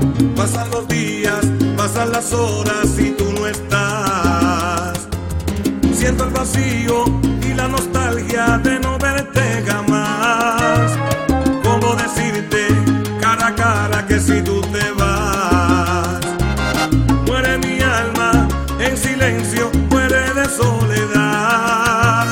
Pasan los días, pasan las horas y tú no estás. Siento el vacío y la nostalgia de no verte jamás. ¿Cómo decirte cara a cara que si tú te vas? Muere mi alma en silencio, muere de soledad.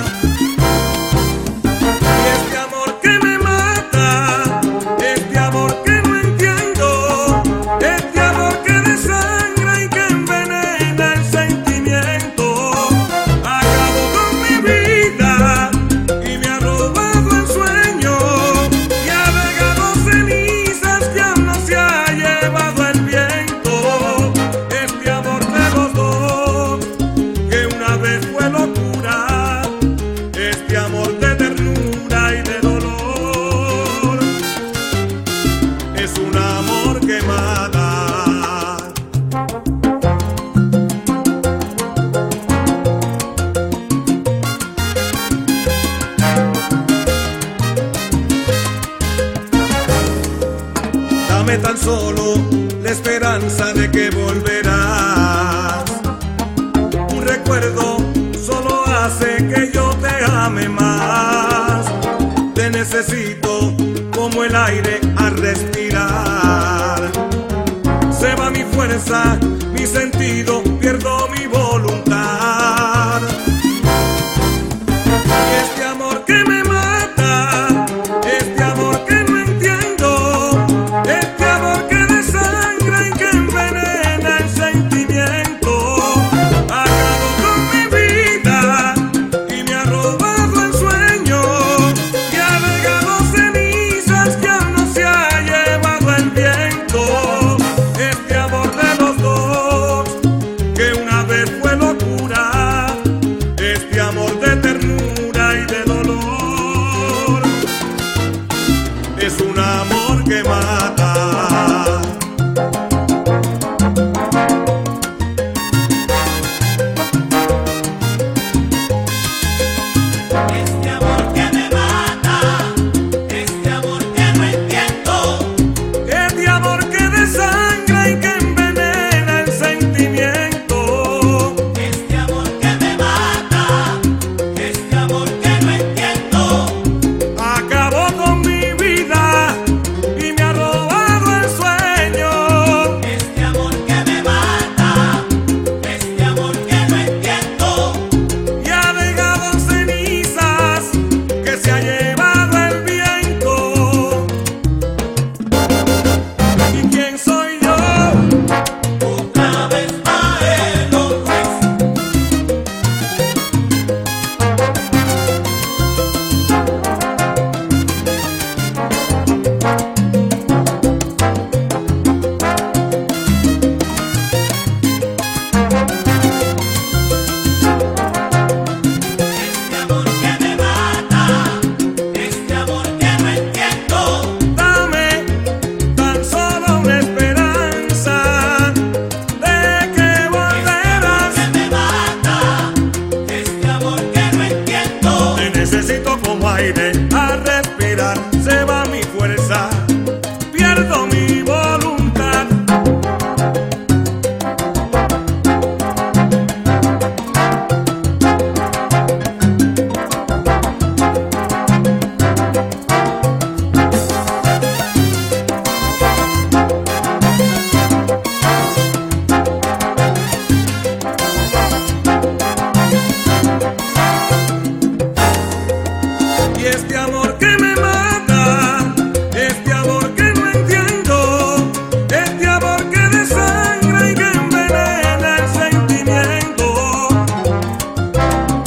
Y este amor que me mata, este amor que no entiendo, este amor que desangra y que envenena el sentimiento, acabó con mi vida y me ha robado el sueño y ha dejado cenizas que aún no se ha llevado el viento. Este amor de los dos, que una vez fue locura, este amor de ternura y de dolor, es un amor que mata. Dame tan solo la esperanza de que volverás. Un recuerdo solo hace que yo te ame más. Te necesito como el aire a respirar. Se va mi fuerza, mi sentido, pierdo mi voluntad. Y este amor que me mata, este amor que no entiendo, este amor que desangra y que envenena el sentimiento, acabó con mi vida y me ha robado el sueño y ha dejado cenizas que aún no se ha llevado el viento. Este amor de los dos, que una vez fue locura, este amor de ternura y de dolor, es un amor que mata. Este amor que me mata, este amor que no entiendo, Este amor que desangra y que envenena el sentimiento, este amor que me mata, este amor que no entiendo, acabó con mi vida y me ha robado el sueño. este amor que me mata, este amor que no entiendo, Y ha dejado cenizas que se ha llevado el viento. ¿Y quién soy yo? otra vez Maelo Ruiz. Este amor que me mata, este amor que no entiendo, Dame tan solo una esperanza de que volverás. que me mata, este amor que no entiendo. Te necesito como aire a respirar. Se va mi fuerza, pierdo mi voluntad. Y este amor que me mata, este amor que no entiendo, este amor que desangra y que envenena el sentimiento.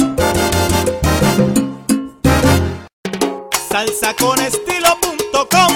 Salsaconestilo.com